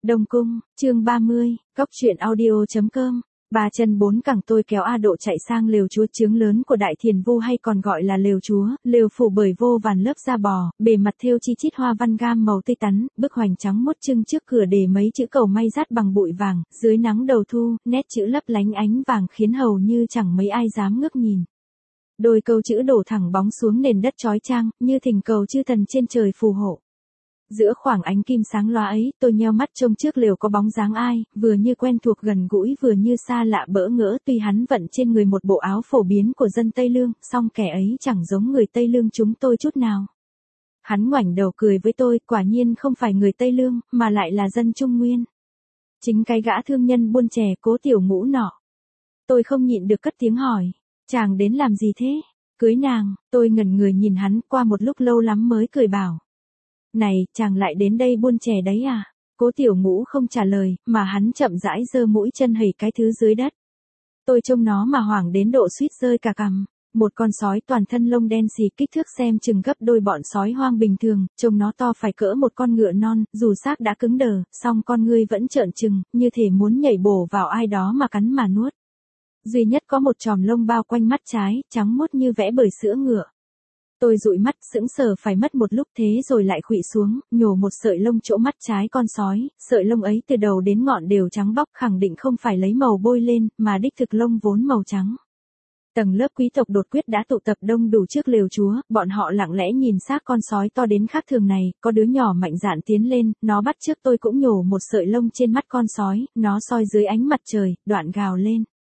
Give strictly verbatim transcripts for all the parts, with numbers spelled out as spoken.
Đông Cung, chương ba mươi, Cóc truyện audio chấm com. Ba chân bốn cẳng tôi kéo A Độ chạy sang lều chúa trướng lớn của Đại Thiền Vu hay còn gọi là lều chúa, lều phủ bởi vô vàn lớp da bò, bề mặt thêu chi chít hoa văn gam màu tươi tắn, bức hoành trắng mốt trưng trước cửa để mấy chữ cầu may rát bằng bụi vàng, dưới nắng đầu thu, nét chữ lấp lánh ánh vàng khiến hầu như chẳng mấy ai dám ngước nhìn. Đôi câu chữ đổ thẳng bóng xuống nền đất chói chang, như thỉnh cầu chư thần trên trời phù hộ. Giữa khoảng ánh kim sáng loá ấy, tôi nheo mắt trông trước lều có bóng dáng ai, vừa như quen thuộc gần gũi vừa như xa lạ bỡ ngỡ. Tuy hắn vận trên người một bộ áo phổ biến của dân Tây Lương, song kẻ ấy chẳng giống người Tây Lương chúng tôi chút nào. Hắn ngoảnh đầu cười với tôi, quả nhiên không phải người Tây Lương, mà lại là dân Trung Nguyên. Chính cái gã thương nhân buôn chè Cố Tiểu Ngũ nọ. Tôi không nhịn được cất tiếng hỏi, chàng đến làm gì thế? Cưới nàng. Tôi ngẩn người nhìn hắn, qua một lúc lâu lắm mới cười bảo. Này, chàng lại đến đây buôn chè đấy à? Cố Tiểu Ngũ không trả lời, mà hắn chậm rãi giơ mũi chân hầy cái thứ dưới đất. Tôi trông nó mà hoảng đến độ suýt rơi cả cằm. Một con sói toàn thân lông đen xì, kích thước xem chừng gấp đôi bọn sói hoang bình thường, trông nó to phải cỡ một con ngựa non, dù xác đã cứng đờ, song con ngươi vẫn trợn trừng, như thể muốn nhảy bổ vào ai đó mà cắn mà nuốt. Duy nhất có một chòm lông bao quanh mắt trái, trắng muốt như vẽ bởi sữa ngựa. Tôi dụi mắt, sững sờ phải mất một lúc thế rồi lại khuỵu xuống, nhổ một sợi lông chỗ mắt trái con sói, sợi lông ấy từ đầu đến ngọn đều trắng bóc, khẳng định không phải lấy màu bôi lên, mà đích thực lông vốn màu trắng. Tầng lớp quý tộc đột quyết đã tụ tập đông đủ trước lều chúa, bọn họ lặng lẽ nhìn xác con sói to đến khác thường này, có đứa nhỏ mạnh dạn tiến lên, nó bắt chước tôi cũng nhổ một sợi lông trên mắt con sói, nó soi dưới ánh mặt trời, đoạn gào lên.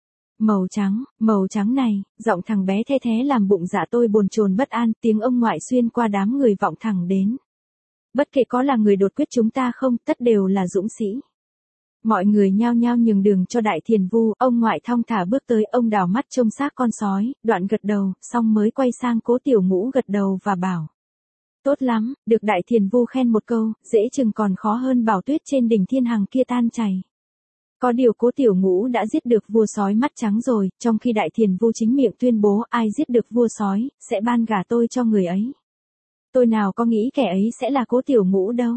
Màu trắng, màu trắng này, giọng thằng bé the thé làm bụng dạ tôi bồn chồn bất an, tiếng ông ngoại xuyên qua đám người vọng thẳng đến. Bất kể có là người đột quyết chúng ta không, tất đều là dũng sĩ. Mọi người nhao nhao nhường đường cho Đại Thiền Vu, ông ngoại thong thả bước tới, ông đảo mắt trông xác con sói, đoạn gật đầu, xong mới quay sang Cố Tiểu Ngũ gật đầu và bảo. Tốt lắm, được Đại Thiền Vu khen một câu, dễ chừng còn khó hơn bảo tuyết trên đỉnh thiên hằng kia tan chảy. Có điều Cố Tiểu Ngũ đã giết được vua sói mắt trắng rồi, trong khi Đại Thiền Vu chính miệng tuyên bố ai giết được vua sói, sẽ ban gả tôi cho người ấy. Tôi nào có nghĩ kẻ ấy sẽ là Cố Tiểu Ngũ đâu.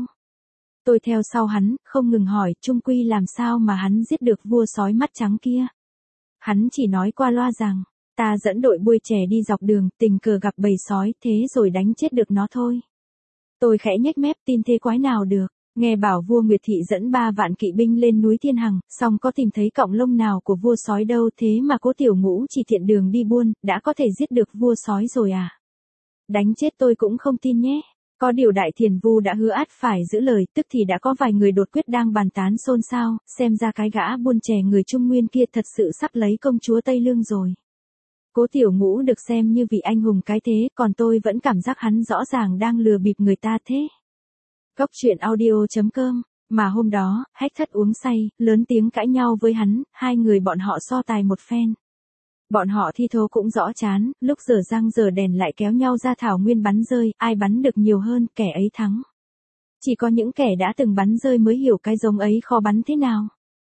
Tôi theo sau hắn, không ngừng hỏi, chung quy làm sao mà hắn giết được vua sói mắt trắng kia. Hắn chỉ nói qua loa rằng, ta dẫn đội buôn chè đi dọc đường, tình cờ gặp bầy sói, thế rồi đánh chết được nó thôi. Tôi khẽ nhếch mép, tin thế quái nào được. Nghe bảo vua Nguyệt Thị dẫn ba vạn kỵ binh lên núi Thiên Hằng, song có tìm thấy cọng lông nào của vua sói đâu, thế mà Cố Tiểu Ngũ chỉ tiện đường đi buôn, đã có thể giết được vua sói rồi à? Đánh chết tôi cũng không tin nhé. Có điều Đại Thiền Vu đã hứa ắt phải giữ lời, tức thì đã có vài người đột quyết đang bàn tán xôn xao, xem ra cái gã buôn chè người Trung Nguyên kia thật sự sắp lấy công chúa Tây Lương rồi. Cố Tiểu Ngũ được xem như vị anh hùng cái thế, còn tôi vẫn cảm giác hắn rõ ràng đang lừa bịp người ta thế. Cóc truyện audio chấm com, mà hôm đó, Hách Thất uống say, lớn tiếng cãi nhau với hắn, hai người bọn họ so tài một phen. Bọn họ thi thố cũng rõ chán, lúc giờ răng giờ đèn lại kéo nhau ra thảo nguyên bắn rơi, ai bắn được nhiều hơn, kẻ ấy thắng. Chỉ có những kẻ đã từng bắn rơi mới hiểu cái giống ấy khó bắn thế nào.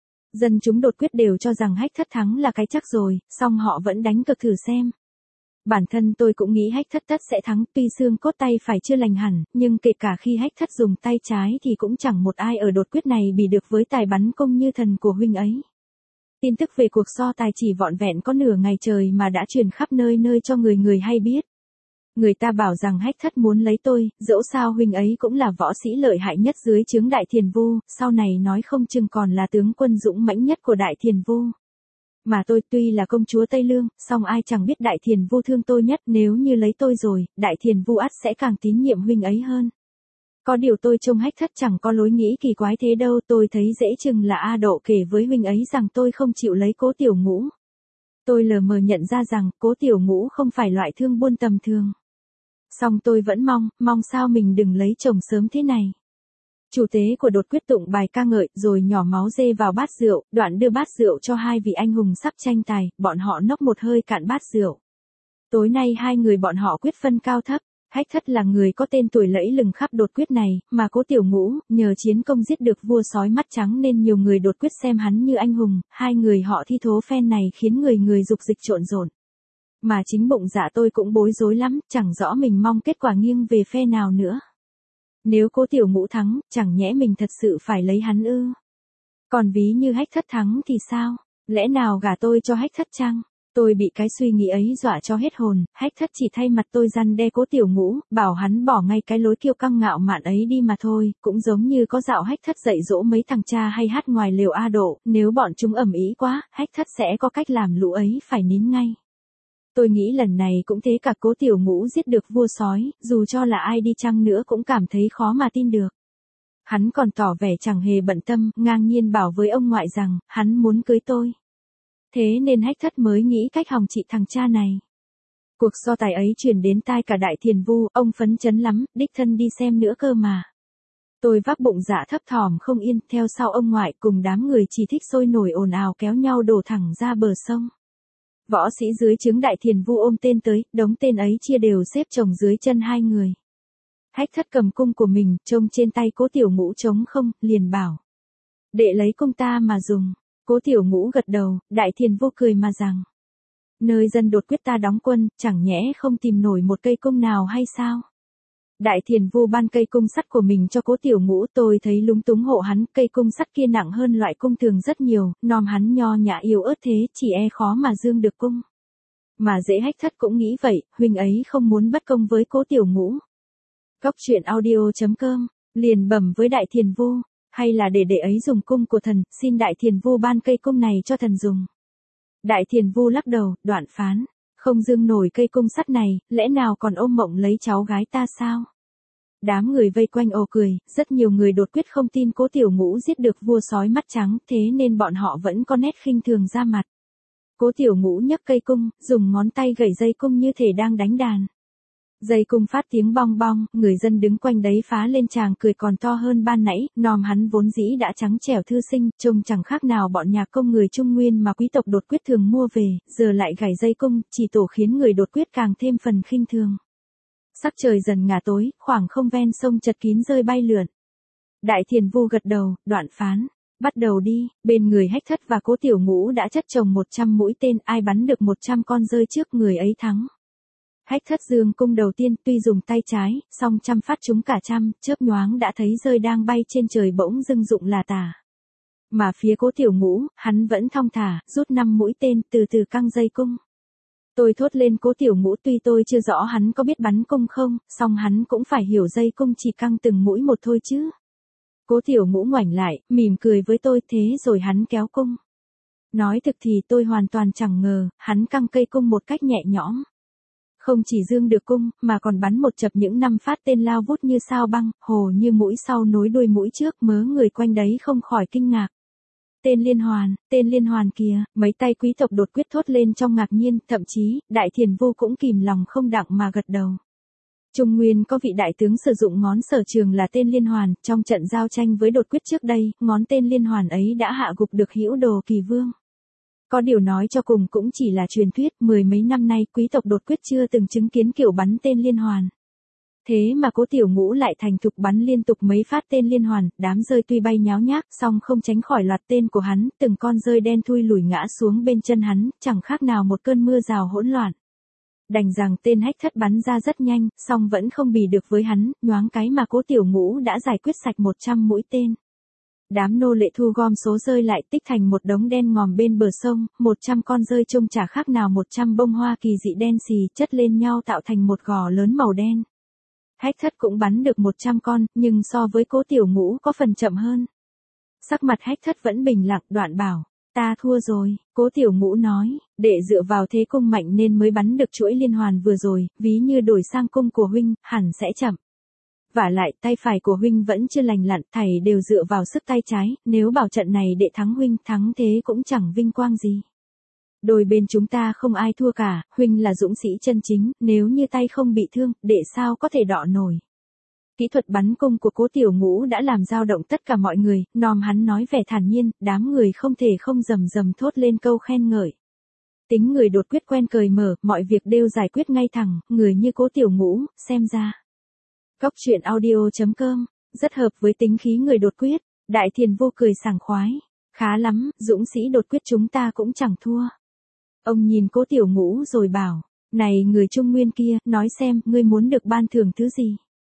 Dân chúng đột quyết đều cho rằng Hách Thất thắng là cái chắc rồi, song họ vẫn đánh cược thử xem. Bản thân tôi cũng nghĩ Hách Thất tất sẽ thắng, tuy xương cốt tay phải chưa lành hẳn, nhưng kể cả khi Hách Thất dùng tay trái thì cũng chẳng một ai ở đột quyết này bị được với tài bắn cung như thần của huynh ấy. Tin tức về cuộc so tài chỉ vỏn vẹn có nửa ngày trời mà đã truyền khắp nơi nơi cho người người hay biết. Người ta bảo rằng Hách Thất muốn lấy tôi, dẫu sao huynh ấy cũng là võ sĩ lợi hại nhất dưới trướng Đại Thiền Vu, sau này nói không chừng còn là tướng quân dũng mãnh nhất của Đại Thiền Vu. Mà tôi tuy là công chúa Tây Lương, song ai chẳng biết Đại Thiền Vu thương tôi nhất, nếu như lấy tôi rồi, Đại Thiền Vu ắt sẽ càng tín nhiệm huynh ấy hơn. Có điều tôi trông Hách Thất chẳng có lối nghĩ kỳ quái thế đâu, tôi thấy dễ chừng là A Độ kể với huynh ấy rằng tôi không chịu lấy Cố Tiểu Ngũ. Tôi lờ mờ nhận ra rằng Cố Tiểu Ngũ không phải loại thương buôn tầm thường. Song tôi vẫn mong, mong sao mình đừng lấy chồng sớm thế này. Chủ tế của đột quyết tụng bài ca ngợi, rồi nhỏ máu dê vào bát rượu, đoạn đưa bát rượu cho hai vị anh hùng sắp tranh tài, bọn họ nốc một hơi cạn bát rượu. Tối nay hai người bọn họ quyết phân cao thấp. Hách Thất là người có tên tuổi lẫy lừng khắp đột quyết này, mà Cố Tiểu Ngũ, nhờ chiến công giết được vua sói mắt trắng nên nhiều người đột quyết xem hắn như anh hùng, hai người họ thi thố phen này khiến người người dục dịch trộn rộn. Mà chính bụng dạ tôi cũng bối rối lắm, chẳng rõ mình mong kết quả nghiêng về phe nào nữa. Nếu Cố Tiểu Ngũ thắng, chẳng nhẽ mình thật sự phải lấy hắn ư? Còn ví như Hách Thất thắng thì sao? Lẽ nào gả tôi cho Hách Thất chăng? Tôi bị cái suy nghĩ ấy dọa cho hết hồn, Hách Thất chỉ thay mặt tôi răn đe Cố Tiểu Ngũ, bảo hắn bỏ ngay cái lối kiêu căng ngạo mạn ấy đi mà thôi, cũng giống như có dạo Hách Thất dạy dỗ mấy thằng cha hay hát ngoài lều A Độ, nếu bọn chúng ầm ĩ quá, Hách Thất sẽ có cách làm lũ ấy phải nín ngay. Tôi nghĩ lần này cũng thế, cả Cố Tiểu Ngũ giết được vua sói, dù cho là ai đi chăng nữa cũng cảm thấy khó mà tin được. Hắn còn tỏ vẻ chẳng hề bận tâm, ngang nhiên bảo với ông ngoại rằng, hắn muốn cưới tôi. Thế nên Hách Thất mới nghĩ cách hòng trị thằng cha này. Cuộc so tài ấy truyền đến tai cả Đại Thiền Vu, ông phấn chấn lắm, đích thân đi xem nữa cơ mà. Tôi vác bụng dạ thấp thỏm không yên, theo sau ông ngoại cùng đám người chỉ thích sôi nổi ồn ào kéo nhau đổ thẳng ra bờ sông. Võ sĩ dưới trướng Đại Thiền Vu ôm tên tới, đống tên ấy chia đều xếp chồng dưới chân hai người. Hách Thất cầm cung của mình, trông trên tay Cố Tiểu Ngũ trống không, liền bảo. Đệ lấy cung ta mà dùng. Cố Tiểu Ngũ gật đầu, Đại Thiền Vu cười mà rằng. Nơi dân đột quyết ta đóng quân, chẳng nhẽ không tìm nổi một cây cung nào hay sao? Đại Thiền Vu ban cây cung sắt của mình cho Cố Tiểu Ngũ, tôi thấy lúng túng hộ hắn, cây cung sắt kia nặng hơn loại cung thường rất nhiều, nom hắn nho nhã yếu ớt thế, chỉ e khó mà dương được cung. Mà dễ Hách Thất cũng nghĩ vậy, huynh ấy không muốn bất công với Cố Tiểu Ngũ. Góc truyện audio chấm com, liền bẩm với Đại Thiền Vu, hay là để đệ ấy dùng cung của thần, xin Đại Thiền Vu ban cây cung này cho thần dùng. Đại Thiền Vu lắc đầu, đoạn phán, không dương nổi cây cung sắt này, lẽ nào còn ôm mộng lấy cháu gái ta sao? Đám người vây quanh ồ cười, rất nhiều người đột quyết không tin Cố Tiểu Ngũ giết được vua sói mắt trắng, thế nên bọn họ vẫn có nét khinh thường ra mặt. Cố Tiểu Ngũ nhấc cây cung, dùng ngón tay gảy dây cung như thể đang đánh đàn. Dây cung phát tiếng bong bong, người dân đứng quanh đấy phá lên tràng cười còn to hơn ban nãy, nom hắn vốn dĩ đã trắng trẻo thư sinh, trông chẳng khác nào bọn nhạc công người Trung Nguyên mà quý tộc đột quyết thường mua về, giờ lại gảy dây cung, chỉ tổ khiến người đột quyết càng thêm phần khinh thường. Sắc trời dần ngả tối, khoảng không ven sông chật kín rơi bay lượn. Đại Thiền Vu gật đầu, đoạn phán, bắt đầu đi, bên người Hách Thất và Cố Tiểu Ngũ đã chất chồng một trăm mũi tên, ai bắn được một trăm con rơi trước người ấy thắng. Hách Thất dương cung đầu tiên, tuy dùng tay trái, song trăm phát trúng cả trăm, chớp nhoáng đã thấy rơi đang bay trên trời bỗng dưng rụng là tả. Mà phía Cố Tiểu Ngũ, hắn vẫn thong thả, rút năm mũi tên, từ từ căng dây cung. Tôi thốt lên Cố Tiểu Ngũ, tuy tôi chưa rõ hắn có biết bắn cung không, song hắn cũng phải hiểu dây cung chỉ căng từng mũi một thôi chứ. Cố Tiểu Ngũ ngoảnh lại, mỉm cười với tôi, thế rồi hắn kéo cung. Nói thực thì tôi hoàn toàn chẳng ngờ, hắn căng cây cung một cách nhẹ nhõm. Không chỉ dương được cung, mà còn bắn một chập những năm phát tên lao vút như sao băng, hồ như mũi sau nối đuôi mũi trước, mớ người quanh đấy không khỏi kinh ngạc. Tên liên hoàn, tên liên hoàn kìa, mấy tay quý tộc đột quyết thốt lên trong ngạc nhiên, thậm chí, Đại Thiền Vu cũng kìm lòng không đặng mà gật đầu. Trung Nguyên có vị đại tướng sử dụng ngón sở trường là tên liên hoàn, trong trận giao tranh với đột quyết trước đây, ngón tên liên hoàn ấy đã hạ gục được Hữu Đồ Kỳ Vương. Có điều nói cho cùng cũng chỉ là truyền thuyết, mười mấy năm nay quý tộc đột quyết chưa từng chứng kiến kiểu bắn tên liên hoàn. Thế mà Cố Tiểu Ngũ lại thành thục bắn liên tục mấy phát tên liên hoàn, đám rơi tuy bay nháo nhác, song không tránh khỏi loạt tên của hắn, từng con rơi đen thui lủi ngã xuống bên chân hắn, chẳng khác nào một cơn mưa rào hỗn loạn. Đành rằng tên Hách Thất bắn ra rất nhanh, song vẫn không bì được với hắn, nhoáng cái mà Cố Tiểu Ngũ đã giải quyết sạch một trăm mũi tên. Đám nô lệ thu gom số rơi lại tích thành một đống đen ngòm bên bờ sông, một trăm con rơi trông chả khác nào một trăm bông hoa kỳ dị đen xì chất lên nhau tạo thành một gò lớn màu đen. Hách Thất cũng bắn được một trăm con, nhưng so với Cố Tiểu Ngũ có phần chậm hơn. Sắc mặt Hách Thất vẫn bình lặng, đoạn bảo, ta thua rồi. Cố Tiểu Ngũ nói, để dựa vào thế cung mạnh nên mới bắn được chuỗi liên hoàn vừa rồi, ví như đổi sang cung của huynh, hẳn sẽ chậm. Vả lại, tay phải của huynh vẫn chưa lành lặn, thảy đều dựa vào sức tay trái, nếu bảo trận này đệ thắng huynh, thắng thế cũng chẳng vinh quang gì. Đôi bên chúng ta không ai thua cả, huynh là dũng sĩ chân chính, nếu như tay không bị thương, đệ sao có thể đọ nổi. Kỹ thuật bắn cung của Cố Tiểu Ngũ đã làm dao động tất cả mọi người, nom hắn nói vẻ thản nhiên, đám người không thể không rầm rầm thốt lên câu khen ngợi. Tính người đột quyết quen cởi mở, mọi việc đều giải quyết ngay thẳng, người như Cố Tiểu Ngũ, xem ra. Góc truyện audio chấm com, rất hợp với tính khí người đột quyết. Đại Thiền Vu cười sảng khoái. Khá lắm, dũng sĩ đột quyết chúng ta cũng chẳng thua. Ông nhìn Cố Tiểu Ngũ rồi bảo, này người Trung Nguyên kia, nói xem, ngươi muốn được ban thưởng thứ gì?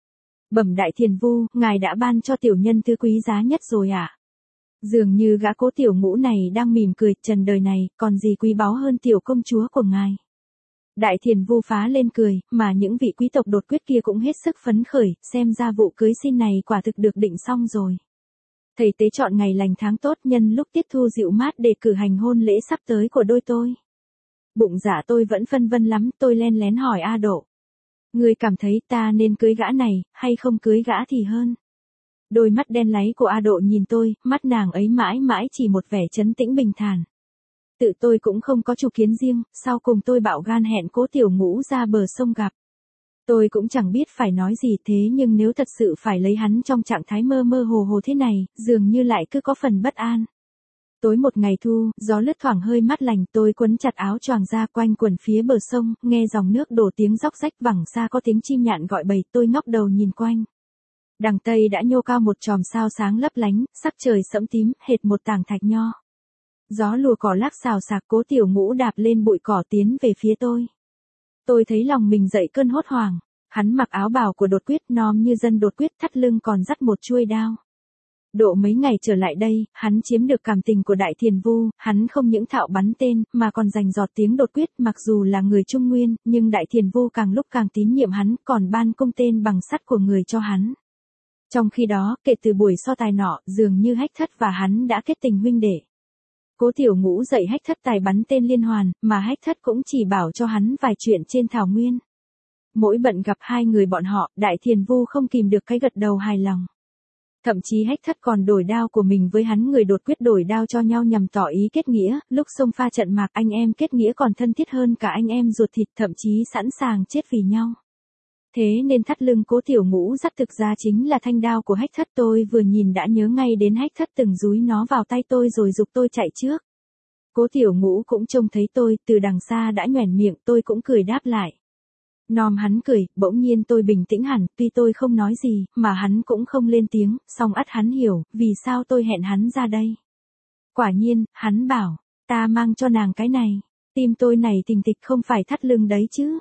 Bẩm đại thiền vu, ngài đã ban cho tiểu nhân thứ quý giá nhất rồi ạ. À? Dường như gã Cố Tiểu Ngũ này đang mỉm cười, trần đời này, còn gì quý báu hơn tiểu công chúa của ngài. Đại thiền vu phá lên cười, mà những vị quý tộc đột quyết kia cũng hết sức phấn khởi, xem ra vụ cưới xin này quả thực được định xong rồi. Thầy tế chọn ngày lành tháng tốt nhân lúc tiết thu dịu mát để cử hành hôn lễ sắp tới của đôi tôi. Bụng dạ tôi vẫn phân vân lắm, tôi len lén hỏi A Độ. Ngươi cảm thấy ta nên cưới gã này, hay không cưới gã thì hơn. Đôi mắt đen láy của A Độ nhìn tôi, mắt nàng ấy mãi mãi chỉ một vẻ trấn tĩnh bình thản. Tự tôi cũng không có chủ kiến riêng, sau cùng tôi bạo gan hẹn Cố Tiểu Ngũ ra bờ sông gặp. Tôi cũng chẳng biết phải nói gì thế nhưng nếu thật sự phải lấy hắn trong trạng thái mơ mơ hồ hồ thế này, dường như lại cứ có phần bất an. Tối một ngày thu, gió lướt thoảng hơi mát lành, tôi quấn chặt áo choàng ra quanh quần phía bờ sông, nghe dòng nước đổ tiếng róc rách, vẳng xa có tiếng chim nhạn gọi bầy, tôi ngóc đầu nhìn quanh. Đằng Tây đã nhô cao một chòm sao sáng lấp lánh, sắc trời sẫm tím, hệt một tảng thạch nho. Gió lùa cỏ lác xào xạc, Cố Tiểu Ngũ đạp lên bụi cỏ tiến về phía tôi. Tôi thấy lòng mình dậy cơn hốt hoảng, hắn mặc áo bào của đột quyết nom như dân đột quyết, thắt lưng còn dắt một chuôi đao. Độ mấy ngày trở lại đây, hắn chiếm được cảm tình của đại thiền vu, hắn không những thạo bắn tên, mà còn dành giọt tiếng đột quyết, mặc dù là người Trung Nguyên, nhưng đại thiền vu càng lúc càng tín nhiệm hắn, còn ban cung tên bằng sắt của người cho hắn. Trong khi đó, kể từ buổi so tài nọ, dường như Hách Thất và hắn đã kết tình huynh đệ. Cố Tiểu Ngũ dạy Hách Thất tài bắn tên liên hoàn, mà Hách Thất cũng chỉ bảo cho hắn vài chuyện trên thảo nguyên. Mỗi bận gặp hai người bọn họ, đại thiền vu không kìm được cái gật đầu hài lòng. Thậm chí Hách Thất còn đổi đao của mình với hắn, người đột quyết đổi đao cho nhau nhằm tỏ ý kết nghĩa, lúc xông pha trận mạc anh em kết nghĩa còn thân thiết hơn cả anh em ruột thịt, thậm chí sẵn sàng chết vì nhau. Thế nên thắt lưng Cố Tiểu Ngũ dắt thực ra chính là thanh đao của Hách Thất, tôi vừa nhìn đã nhớ ngay đến Hách Thất từng dúi nó vào tay tôi rồi giục tôi chạy trước. Cố Tiểu Ngũ cũng trông thấy tôi, từ đằng xa đã nhoẻn miệng, tôi cũng cười đáp lại. Nom hắn cười, bỗng nhiên tôi bình tĩnh hẳn, tuy tôi không nói gì, mà hắn cũng không lên tiếng, song ắt hắn hiểu, vì sao tôi hẹn hắn ra đây. Quả nhiên, hắn bảo, ta mang cho nàng cái này, tim tôi này thình thịch, không phải thắt lưng đấy chứ.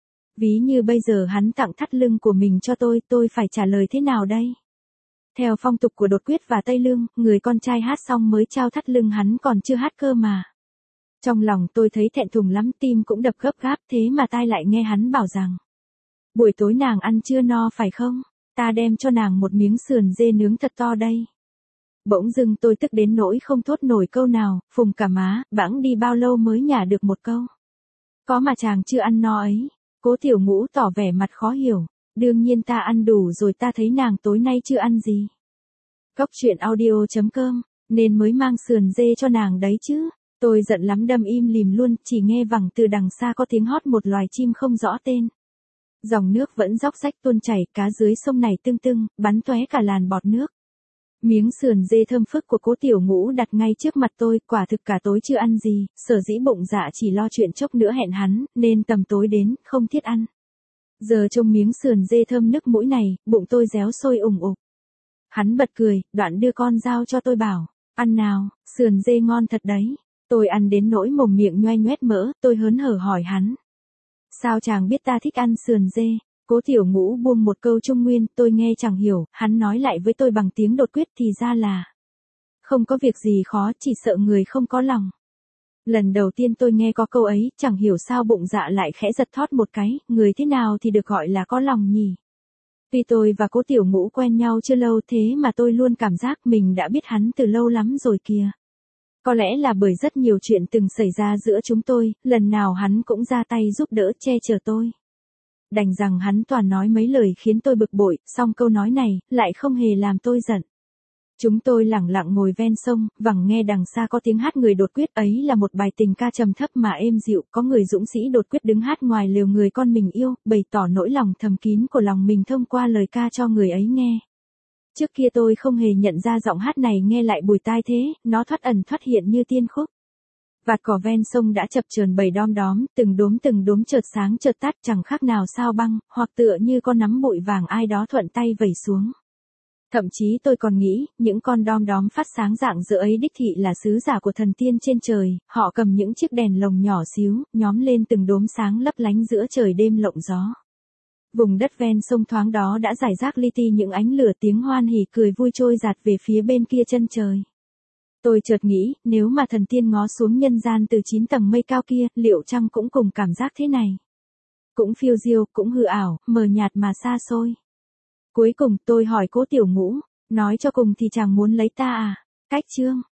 Ví như bây giờ hắn tặng thắt lưng của mình cho tôi, tôi phải trả lời thế nào đây? Theo phong tục của đột quyết và Tây Lương, người con trai hát xong mới trao thắt lưng, hắn còn chưa hát cơ mà. Trong lòng tôi thấy thẹn thùng lắm, tim cũng đập gấp gáp, thế mà tai lại nghe hắn bảo rằng. Buổi tối nàng ăn chưa no phải không? Ta đem cho nàng một miếng sườn dê nướng thật to đây. Bỗng dưng tôi tức đến nỗi không thốt nổi câu nào, phùng cả má, bẵng đi bao lâu mới nhả được một câu. Có mà chàng chưa ăn no ấy. Cố Tiểu Ngũ tỏ vẻ mặt khó hiểu. Đương nhiên ta ăn đủ rồi, ta thấy nàng tối nay chưa ăn gì. Cốc truyện audio chấm com, nên mới mang sườn dê cho nàng đấy chứ. Tôi giận lắm đâm im lìm luôn, chỉ nghe vẳng từ đằng xa có tiếng hót một loài chim không rõ tên. Dòng nước vẫn róc rách tuôn chảy, cá dưới sông này tưng tưng, bắn tóe cả làn bọt nước. Miếng sườn dê thơm phức của Cố Tiểu Ngũ đặt ngay trước mặt tôi, quả thực cả tối chưa ăn gì, sở dĩ bụng dạ chỉ lo chuyện chốc nữa hẹn hắn, nên tầm tối đến, không thiết ăn. Giờ trông miếng sườn dê thơm nức mũi này, bụng tôi réo sôi ủng ục. Hắn bật cười, đoạn đưa con dao cho tôi bảo, ăn nào, sườn dê ngon thật đấy. Tôi ăn đến nỗi mồm miệng nhoe nhoét mỡ, tôi hớn hở hỏi hắn. Sao chàng biết ta thích ăn sườn dê? Cố Tiểu Ngũ buông một câu Trung Nguyên, tôi nghe chẳng hiểu, hắn nói lại với tôi bằng tiếng đột quyết, thì ra là. Không có việc gì khó, chỉ sợ người không có lòng. Lần đầu tiên tôi nghe có câu ấy, chẳng hiểu sao bụng dạ lại khẽ giật thót một cái, người thế nào thì được gọi là có lòng nhỉ? Tuy tôi và Cố Tiểu Ngũ quen nhau chưa lâu thế mà tôi luôn cảm giác mình đã biết hắn từ lâu lắm rồi kìa. Có lẽ là bởi rất nhiều chuyện từng xảy ra giữa chúng tôi, lần nào hắn cũng ra tay giúp đỡ che chở tôi. Đành rằng hắn toàn nói mấy lời khiến tôi bực bội, song câu nói này lại không hề làm tôi giận. Chúng tôi lẳng lặng ngồi ven sông, vẳng nghe đằng xa có tiếng hát người đột quyết, ấy là một bài tình ca trầm thấp mà êm dịu, có người dũng sĩ đột quyết đứng hát ngoài lều người con mình yêu, bày tỏ nỗi lòng thầm kín của lòng mình thông qua lời ca cho người ấy nghe. Trước kia tôi không hề nhận ra giọng hát này nghe lại bùi tai thế, nó thoát ẩn thoát hiện như tiên khúc. Vạt cỏ ven sông đã chập chờn bầy đom đóm, từng đốm từng đốm chợt sáng chợt tắt, chẳng khác nào sao băng, hoặc tựa như con nắm bụi vàng ai đó thuận tay vẩy xuống. Thậm chí tôi còn nghĩ, những con đom đóm phát sáng rạng rỡ ấy đích thị là sứ giả của thần tiên trên trời, họ cầm những chiếc đèn lồng nhỏ xíu, nhóm lên từng đốm sáng lấp lánh giữa trời đêm lộng gió. Vùng đất ven sông thoáng đó đã rải rác li ti những ánh lửa, tiếng hoan hỉ cười vui trôi dạt về phía bên kia chân trời. Tôi chợt nghĩ, nếu mà thần tiên ngó xuống nhân gian từ chín tầng mây cao kia, liệu chăng cũng cùng cảm giác thế này? Cũng phiêu diêu, cũng hư ảo, mờ nhạt mà xa xôi. Cuối cùng tôi hỏi Cố Tiểu Ngũ, nói cho cùng thì chàng muốn lấy ta à? Cách chương